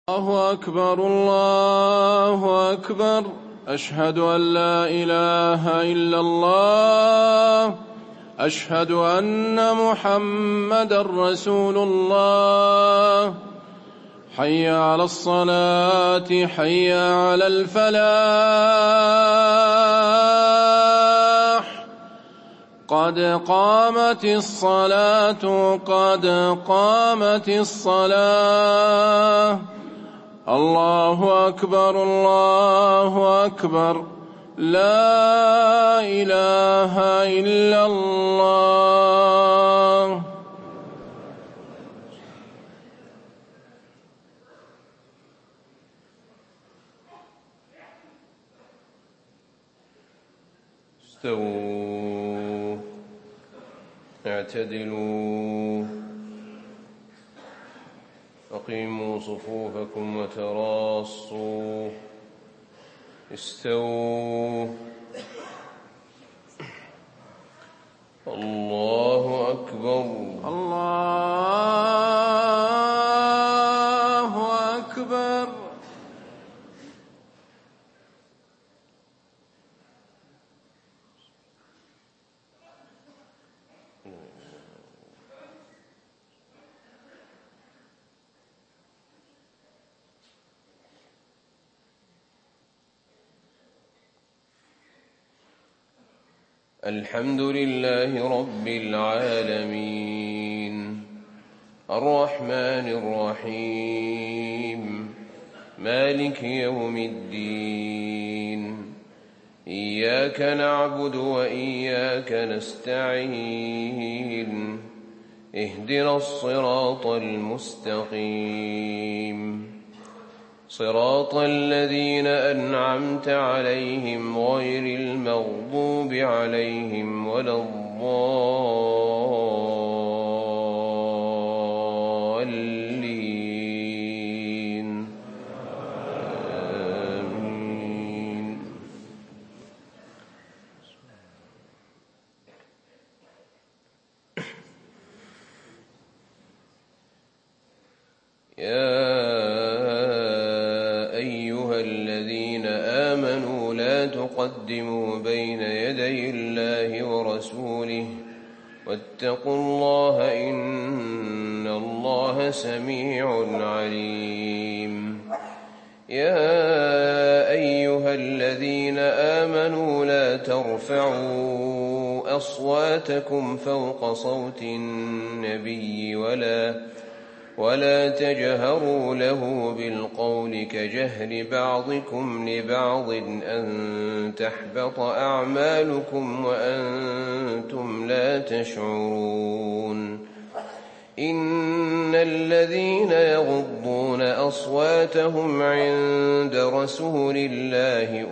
الله أكبر الله أكبر أشهد أن لا إله إلا الله أشهد أن محمدا رسول الله حي على الصلاة حي على الفلاح قد قامت الصلاة قد قامت الصلاة الله أكبر الله أكبر لا إله إلا الله. استووا اعتدلوا أقيموا صفوفكم وتراصوا استووا الله أكبر الله أكبر. الحمد لله رب العالمين الرحمن الرحيم مالك يوم الدين إياك نعبد وإياك نستعين اهدنا الصراط المستقيم صراط الذين أنعمت عليهم غير المغضوب عليهم ولا الضالين آمين. يا تقدموا بين يدي الله ورسوله واتقوا الله إن الله سميع عليم. يا أيها الذين آمنوا لا ترفعوا أصواتكم فوق صوت النبي ولا تجهروا له بالقول كجهر بعضكم لبعض أن تحبط أعمالكم وأنتم لا تشعرون. إن الذين يغضون أصواتهم عند رسول الله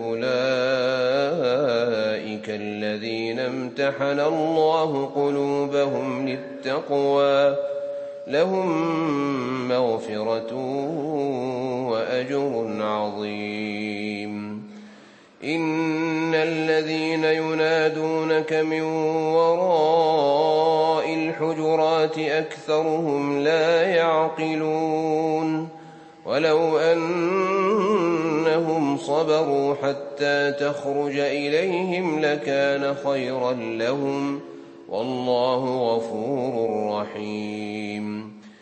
أولئك الذين امتحن الله قلوبهم للتقوى لهم مغفرة وأجر عظيم. إن الذين ينادونك من وراء الحجرات أكثرهم لا يعقلون. ولو أنهم صبروا حتى تخرج إليهم لكان خيرا لهم والله غفور رحيم.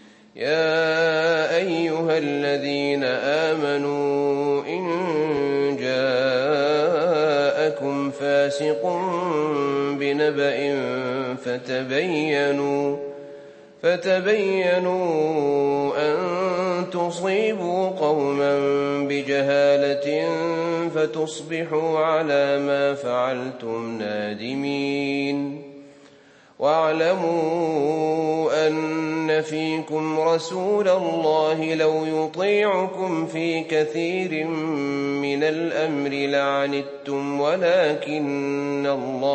يا أيها الذين آمنوا إن جاءكم فاسق بنبأ فتبينوا أن تصيبوا قوما بجهالة فتصبحوا على ما فعلتم نادمين. واعلموا أن فيكم رسول الله لو يطيعكم في كثير من الأمر لعنتم ولكن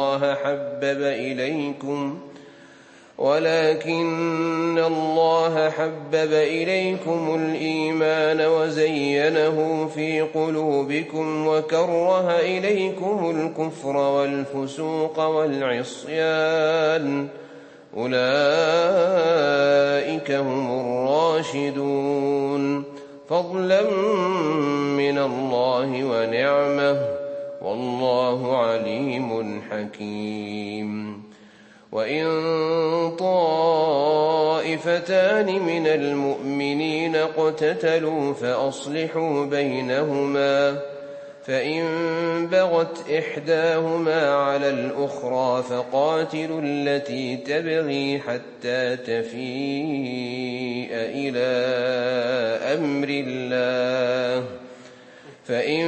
الله حبب إليكم الإيمان وزينه في قلوبكم وكره إليكم الكفر والفسوق والعصيان أولئك هم الراشدون. فضلا من الله ونعمة، والله عليم حكيم. وإن طائفتان من المؤمنين اقتتلوا فأصلحوا بينهما، فإن بغت إحداهما على الأخرى فقاتلوا التي تبغي حتى تفيء إلى أمر الله، فإن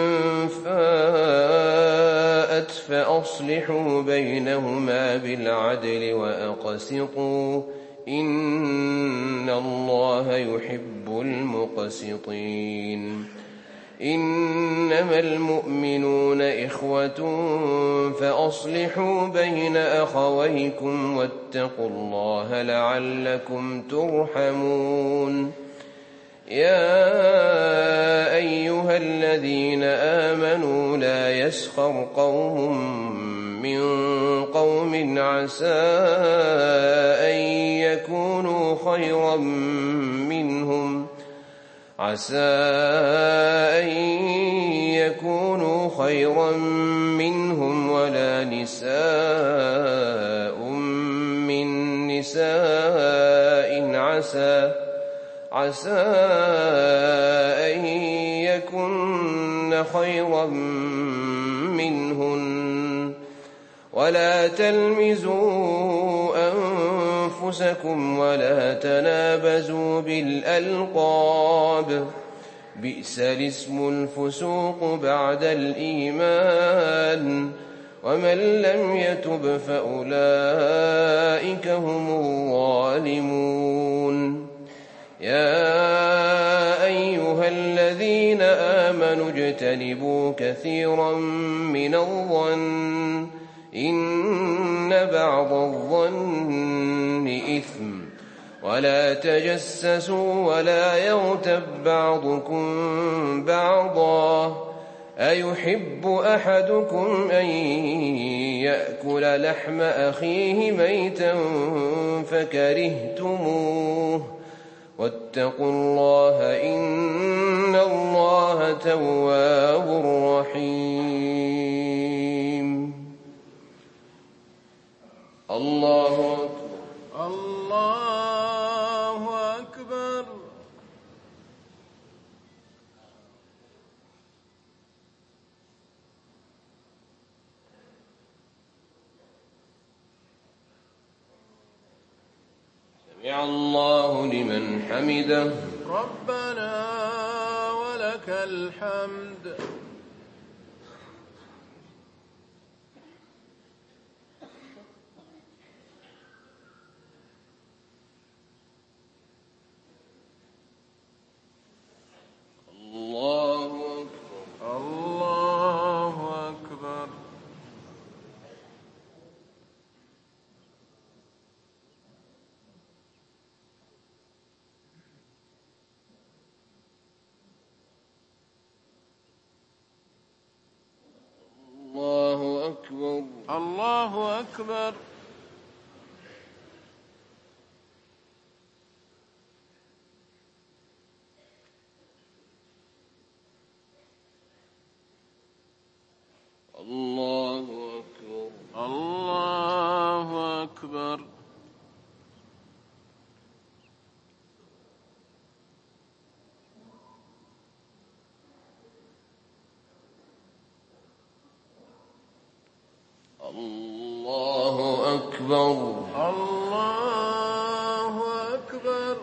فاءت فأصلحوا بينهما بالعدل وأقسطوا، إن الله يحب المقسطين. إنما المؤمنون إخوة فأصلحوا بين أخويكم واتقوا الله لعلكم ترحمون. يا أيها الذين آمنوا لا يسخر قوم من قوم عسى أن يكونوا خيرا منهم ولا نساء من نساء عسى أن يكن خيرا منهن، ولا تلمزوا أنفسكم ولا تنابزوا بالألقاب، بئس الاسم الفسوق بعد الإيمان، ومن لم يتب فأولئك هم الظالمون. يا أيها الذين آمنوا اجتنبوا كثيرا من الظن إن بعض الظن إثم، ولا تجسسوا ولا يغتب بعضكم بعضا، أيحب أحدكم أن يأكل لحم أخيه ميتا فكرهتموه، واتقوا الله إن الله تواب رحيم. الله أكبر. الله أكبر. سمع الله لمن حمده. ربنا ولك الحمد. الله أكبر. الله أكبر. الله أكبر. الله أكبر. الله أكبر. الله أكبر. الله أكبر. الله أكبر.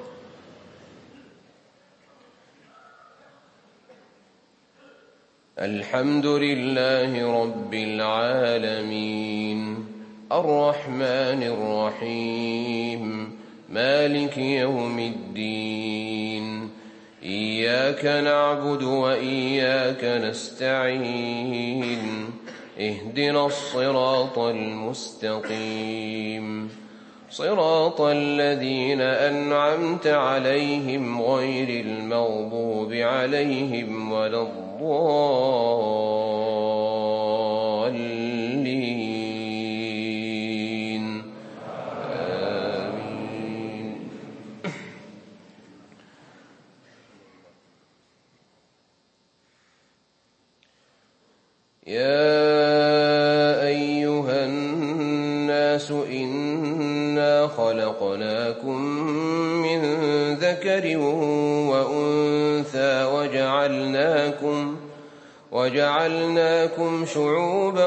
الحمد لله رب العالمين، الرحمن الرحيم، مالك يوم الدين، إياك نعبد وإياك نستعين، اهدنا الصراط المستقيم، صراط الذين أنعمت عليهم غير المغضوب عليهم ولا الضالين. آمين. يا أيها الناس إنا خلقناكم من ذكر وأنثى وجعلناكم شعوبا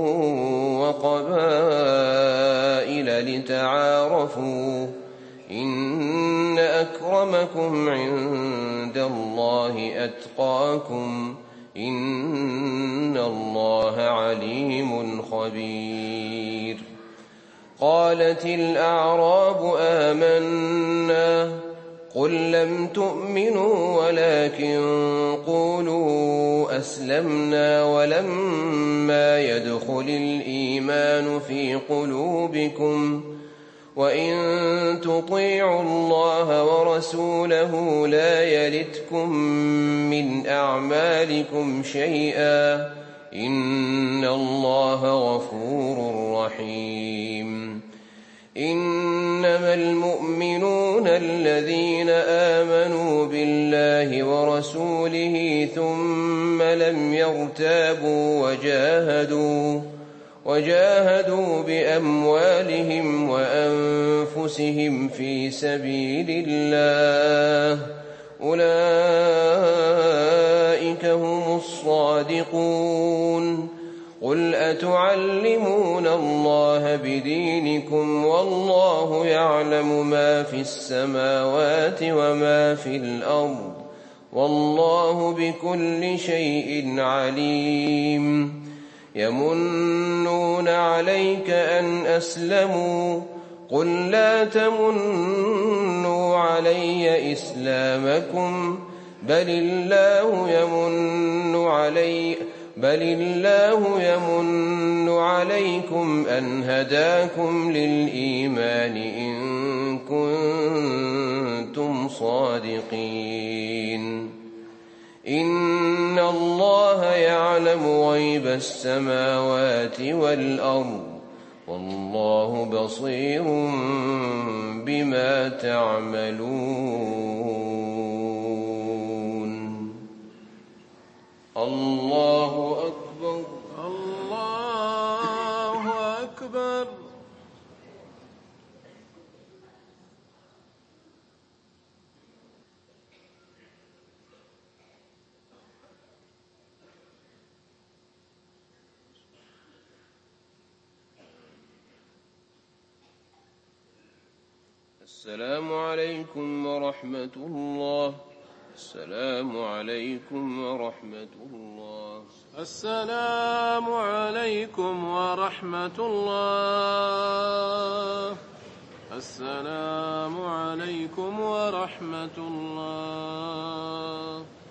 وقبائل لتعارفوا إن أكرمكم عند الله أتقاكم إن الله عليم خبير. قالت الأعراب آمنا قل لم تؤمنوا ولكن قولوا أسلمنا ولما يدخل الإيمان في قلوبكم وإن تطيعوا الله ورسوله لا يلتكم من أعمالكم شيئا إن الله غفور رحيم. إنما المؤمنون الذين آمنوا بالله ورسوله ثم لم يرتابوا وجاهدوا بأموالهم وأنفسهم في سبيل الله أولئك هم الصادقون. قل أتعلمون الله بدينكم والله يعلم ما في السماوات وما في الأرض والله بكل شيء عليم. يمنون عليك أن أسلموا قل لا تمنوا علي إسلامكم بل الله يمن عليكم أن هداكم للإيمان إن كنتم صادقين. إن الله يعلم غيب السماوات والأرض والله بصير بما تعملون. الله أكبر. الله أكبر. السلام عليكم ورحمة الله. السلام عليكم ورحمة الله. السلام عليكم ورحمة الله. السلام عليكم ورحمة الله.